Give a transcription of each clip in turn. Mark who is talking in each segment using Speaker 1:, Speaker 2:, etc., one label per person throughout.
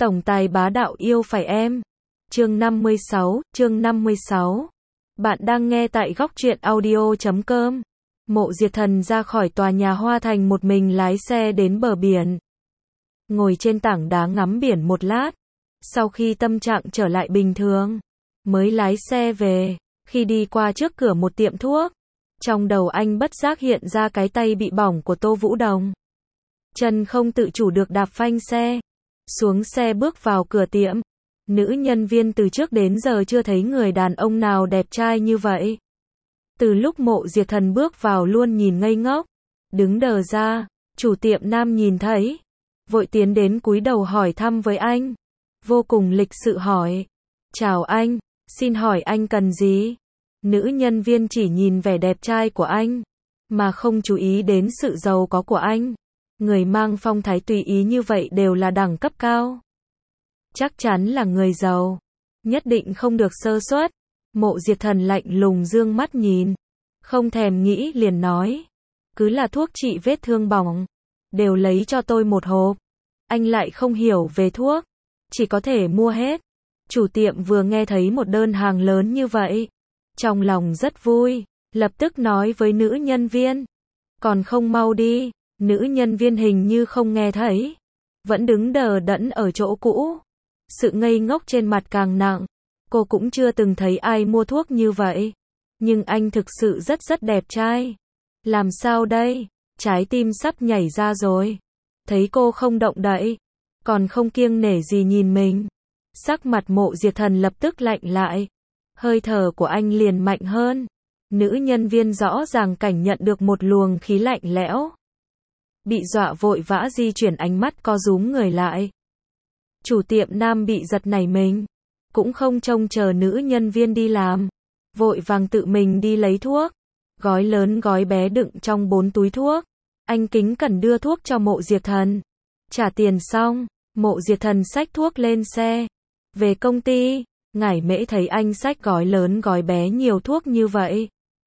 Speaker 1: Tổng tài bá đạo yêu phải em. Chương 56. Bạn đang nghe tại góc truyện audio.com. Mộ Diệt Thần ra khỏi tòa nhà Hoa Thành một mình lái xe đến bờ biển. Ngồi trên tảng đá ngắm biển một lát. Sau khi tâm trạng trở lại bình thường, mới lái xe về. Khi đi qua trước cửa một tiệm thuốc, trong đầu anh bất giác hiện ra cái tay bị bỏng của Tô Vũ Đồng. Chân không tự chủ được đạp phanh xe. Xuống xe bước vào cửa tiệm. Nữ nhân viên từ trước đến giờ chưa thấy người đàn ông nào đẹp trai như vậy. Từ lúc Mộ Diệt Thần bước vào luôn nhìn ngây ngốc, đứng đờ ra. Chủ tiệm nam nhìn thấy, vội tiến đến cúi đầu hỏi thăm với anh. Vô cùng lịch sự hỏi: "Chào anh, xin hỏi anh cần gì?" Nữ nhân viên chỉ nhìn vẻ đẹp trai của anh, mà không chú ý đến sự giàu có của anh. Người mang phong thái tùy ý như vậy đều là đẳng cấp cao. Chắc chắn là người giàu, nhất định không được sơ suất. Mộ Diệt Thần lạnh lùng dương mắt nhìn, không thèm nghĩ liền nói: "Cứ là thuốc trị vết thương bỏng, đều lấy cho tôi một hộp." Anh lại không hiểu về thuốc, chỉ có thể mua hết. Chủ tiệm vừa nghe thấy một đơn hàng lớn như vậy, trong lòng rất vui, lập tức nói với nữ nhân viên: "Còn không mau đi." Nữ nhân viên hình như không nghe thấy, vẫn đứng đờ đẫn ở chỗ cũ. Sự ngây ngốc trên mặt càng nặng. Cô cũng chưa từng thấy ai mua thuốc như vậy. Nhưng anh thực sự rất đẹp trai. Làm sao đây? Trái tim sắp nhảy ra rồi. Thấy cô không động đậy, còn không kiêng nể gì nhìn mình. Sắc mặt Mộ Diệt Thần lập tức lạnh lại. Hơi thở của anh liền mạnh hơn. Nữ nhân viên rõ ràng cảm nhận được một luồng khí lạnh lẽo. Bị dọa vội vã di chuyển ánh mắt co rúm người lại. Chủ tiệm nam bị giật nảy mình, cũng không trông chờ nữ nhân viên đi làm, vội vàng tự mình đi lấy thuốc. Gói lớn gói bé đựng trong 4 túi thuốc. Anh kính cẩn đưa thuốc cho Mộ Diệt Thần. Trả tiền xong, Mộ Diệt Thần xách thuốc lên xe, về công ty. Ngải Mễ thấy anh xách gói lớn gói bé nhiều thuốc như vậy,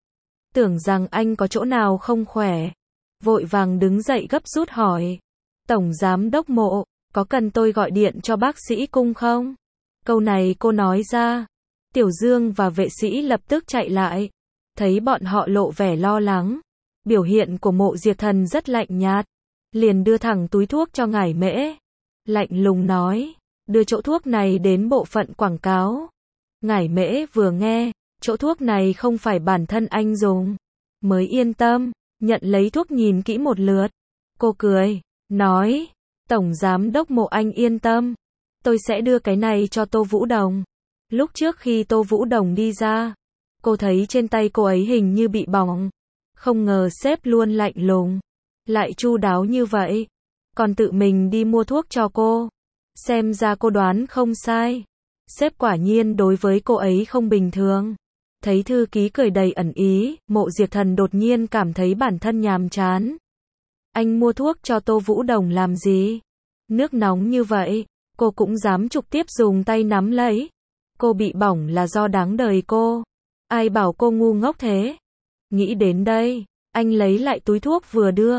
Speaker 1: tưởng rằng anh có chỗ nào không khỏe, vội vàng đứng dậy gấp rút hỏi: "Tổng giám đốc Mộ, có cần tôi gọi điện cho bác sĩ Cung không?" Câu này cô nói ra, Tiểu Dương và vệ sĩ lập tức chạy lại. Thấy bọn họ lộ vẻ lo lắng, biểu hiện của Mộ Diệt Thần rất lạnh nhạt, liền đưa thẳng túi thuốc cho Ngải Mễ. Lạnh lùng nói: "Đưa chỗ thuốc này đến bộ phận quảng cáo." Ngải Mễ vừa nghe, chỗ thuốc này không phải bản thân anh dùng, mới yên tâm, nhận lấy thuốc nhìn kỹ một lượt. Cô cười, nói: "Tổng giám đốc Mộ anh yên tâm, tôi sẽ đưa cái này cho Tô Vũ Đồng." Lúc trước khi Tô Vũ Đồng đi ra, cô thấy trên tay cô ấy hình như bị bỏng. Không ngờ sếp luôn lạnh lùng, lại chu đáo như vậy, còn tự mình đi mua thuốc cho cô. Xem ra cô đoán không sai, sếp quả nhiên đối với cô ấy không bình thường. Thấy thư ký cười đầy ẩn ý, Mộ Diệt Thần đột nhiên cảm thấy bản thân nhàm chán. Anh mua thuốc cho Tô Vũ Đồng làm gì? Nước nóng như vậy, cô cũng dám trực tiếp dùng tay nắm lấy. Cô bị bỏng là do đáng đời cô. Ai bảo cô ngu ngốc thế? Nghĩ đến đây, anh lấy lại túi thuốc vừa đưa,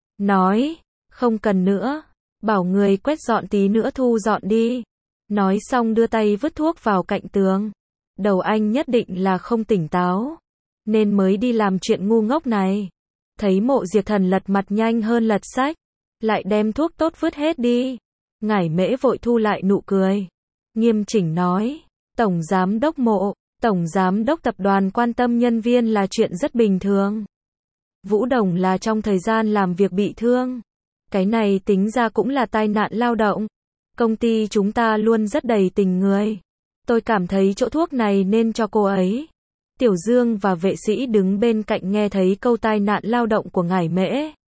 Speaker 1: nói: "Không cần nữa, bảo người quét dọn tí nữa thu dọn đi." Nói xong đưa tay vứt thuốc vào cạnh tường. Đầu anh nhất định là không tỉnh táo, nên mới đi làm chuyện ngu ngốc này. Thấy Mộ Diệt Thần lật mặt nhanh hơn lật sách, lại đem thuốc tốt vứt hết đi. Ngải Mễ vội thu lại nụ cười, nghiêm chỉnh nói: "Tổng giám đốc Mộ, tổng giám đốc tập đoàn quan tâm nhân viên là chuyện rất bình thường. Vũ Đồng là trong thời gian làm việc bị thương. Cái này tính ra cũng là tai nạn lao động. Công ty chúng ta luôn rất đầy tình người. Tôi cảm thấy chỗ thuốc này nên cho cô ấy." Tiểu Dương và vệ sĩ đứng bên cạnh nghe thấy câu tai nạn lao động của Ngải Mễ,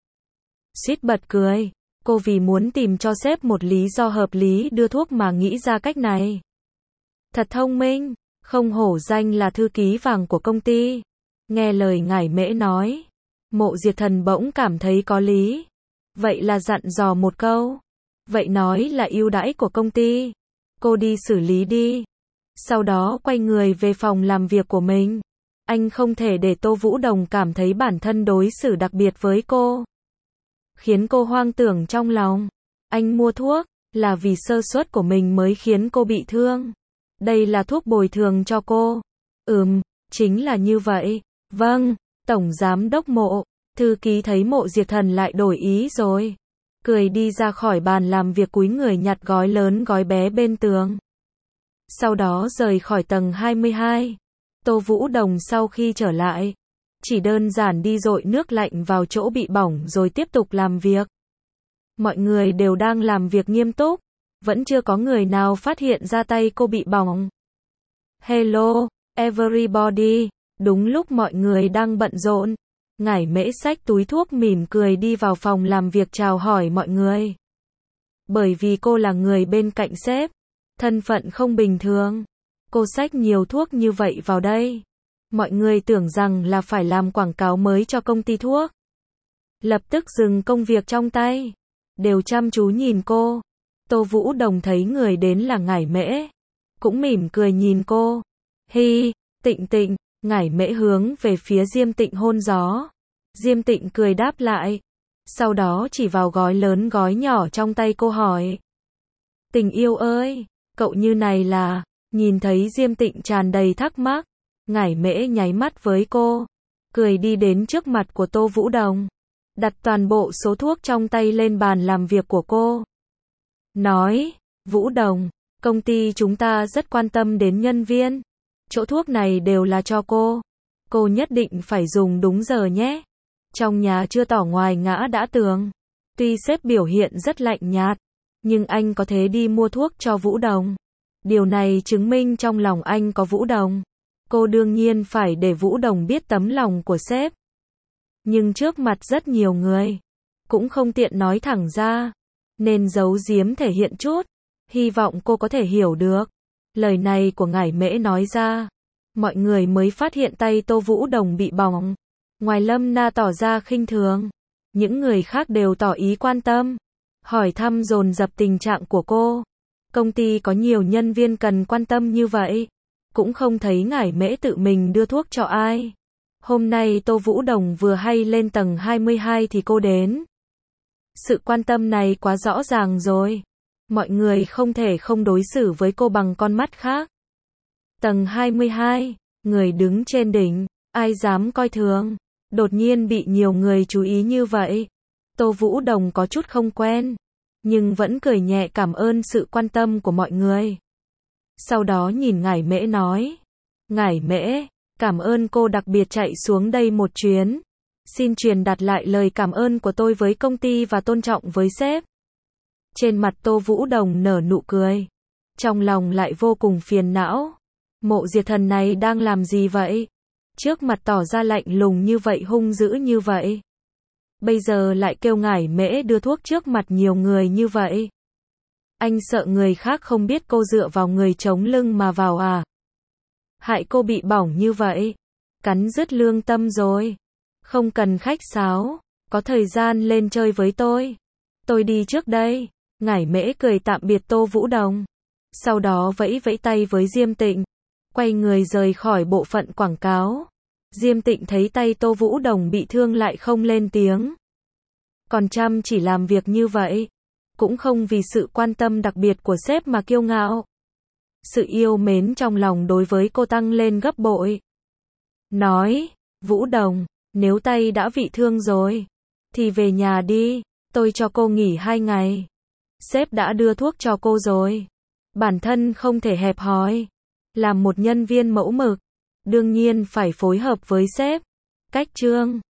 Speaker 1: suýt bật cười. Cô vì muốn tìm cho sếp một lý do hợp lý đưa thuốc mà nghĩ ra cách này. Thật thông minh, không hổ danh là thư ký vàng của công ty. Nghe lời Ngải Mễ nói, Mộ Diệt Thần bỗng cảm thấy có lý. Vậy là dặn dò một câu. Vậy nói là ưu đãi của công ty. Cô đi xử lý đi. Sau đó quay người về phòng làm việc của mình. Anh không thể để Tô Vũ Đồng cảm thấy bản thân đối xử đặc biệt với cô, khiến cô hoang tưởng trong lòng. Anh mua thuốc, Là vì sơ suất của mình mới khiến cô bị thương. Đây là thuốc bồi thường cho cô. Chính là như vậy. Vâng, Tổng Giám đốc Mộ. Thư ký thấy Mộ Diệt Thần lại đổi ý rồi. Cười đi ra khỏi bàn làm việc cúi người nhặt gói lớn gói bé bên tường. Sau đó rời khỏi tầng 22. Tô Vũ Đồng sau khi trở lại, chỉ đơn giản đi dội nước lạnh vào chỗ bị bỏng rồi tiếp tục làm việc. Mọi người đều đang làm việc nghiêm túc, vẫn chưa có người nào phát hiện ra tay cô bị bỏng. Hello, everybody. Đúng lúc mọi người đang bận rộn, Ngải Mễ xách túi thuốc mỉm cười đi vào phòng làm việc chào hỏi mọi người. Bởi vì cô là người bên cạnh sếp, thân phận không bình thường, cô xách nhiều thuốc như vậy vào đây. Mọi người tưởng rằng là phải làm quảng cáo mới cho công ty thuốc. Lập tức dừng công việc trong tay, đều chăm chú nhìn cô. Tô Vũ Đồng thấy người đến là Ngải Mễ, cũng mỉm cười nhìn cô. Hi, Tịnh Tịnh. Ngải Mễ hướng về phía Diêm Tịnh hôn gió. Diêm Tịnh cười đáp lại. Sau đó chỉ vào gói lớn gói nhỏ trong tay cô hỏi. Tình yêu ơi, cậu như này là... Nhìn thấy Diêm Tịnh tràn đầy thắc mắc, Ngải Mễ nháy mắt với cô, cười đi đến trước mặt của Tô Vũ Đồng, đặt toàn bộ số thuốc trong tay lên bàn làm việc của cô. Nói, Vũ Đồng, công ty chúng ta rất quan tâm đến nhân viên. Chỗ thuốc này đều là cho cô. Cô nhất định phải dùng đúng giờ nhé. Trong nhà chưa tỏ ngoài ngã đã tường. Tuy sếp biểu hiện rất lạnh nhạt, nhưng anh có thể đi mua thuốc cho Vũ Đồng. Điều này chứng minh trong lòng anh có Vũ Đồng. Cô đương nhiên phải để Vũ Đồng biết tấm lòng của sếp. Nhưng trước mặt rất nhiều người, cũng không tiện nói thẳng ra, nên giấu giếm thể hiện chút. Hy vọng cô có thể hiểu được. Lời này của Ngải Mễ nói ra, mọi người mới phát hiện tay Tô Vũ Đồng bị bỏng. Ngoài Lâm Na tỏ ra khinh thường, những người khác đều tỏ ý quan tâm, hỏi thăm dồn dập tình trạng của cô. Công ty có nhiều nhân viên cần quan tâm như vậy, cũng không thấy Ngải Mễ tự mình đưa thuốc cho ai. Hôm nay Tô Vũ Đồng vừa hay lên tầng 22 thì cô đến. Sự quan tâm này quá rõ ràng rồi. Mọi người không thể không đối xử với cô bằng con mắt khác. Tầng 22, người đứng trên đỉnh, ai dám coi thường. Đột nhiên bị nhiều người chú ý như vậy. Tô Vũ Đồng có chút không quen, nhưng vẫn cười nhẹ cảm ơn sự quan tâm của mọi người. Sau đó nhìn Ngải Mễ nói. Ngải Mễ, cảm ơn cô đặc biệt chạy xuống đây một chuyến. Xin truyền đạt lại lời cảm ơn của tôi với công ty và tôn trọng với sếp. Trên mặt Tô Vũ Đồng nở nụ cười, trong lòng lại vô cùng phiền não. Mộ Diệt Thần này đang làm gì vậy? Trước mặt tỏ ra lạnh lùng như vậy, hung dữ như vậy. Bây giờ lại kêu Ngải Mễ đưa thuốc trước mặt nhiều người như vậy. Anh sợ người khác không biết cô dựa vào người chống lưng mà vào à? Hại cô bị bỏng như vậy. Cắn rứt lương tâm rồi. Không cần khách sáo, có thời gian lên chơi với tôi. Tôi đi trước đây. Ngải Mễ cười tạm biệt Tô Vũ Đồng. Sau đó vẫy vẫy tay với Diêm Tịnh, quay người rời khỏi bộ phận quảng cáo. Diêm Tịnh thấy tay Tô Vũ Đồng bị thương lại không lên tiếng. Còn chăm chỉ làm việc như vậy, cũng không vì sự quan tâm đặc biệt của sếp mà kiêu ngạo. Sự yêu mến trong lòng đối với cô tăng lên gấp bội. Nói, Vũ Đồng, nếu tay đã bị thương rồi, thì về nhà đi, tôi cho cô nghỉ 2 ngày. Sếp đã đưa thuốc cho cô rồi. Bản thân không thể hẹp hòi. Làm một nhân viên mẫu mực, đương nhiên phải phối hợp với sếp. Cách chương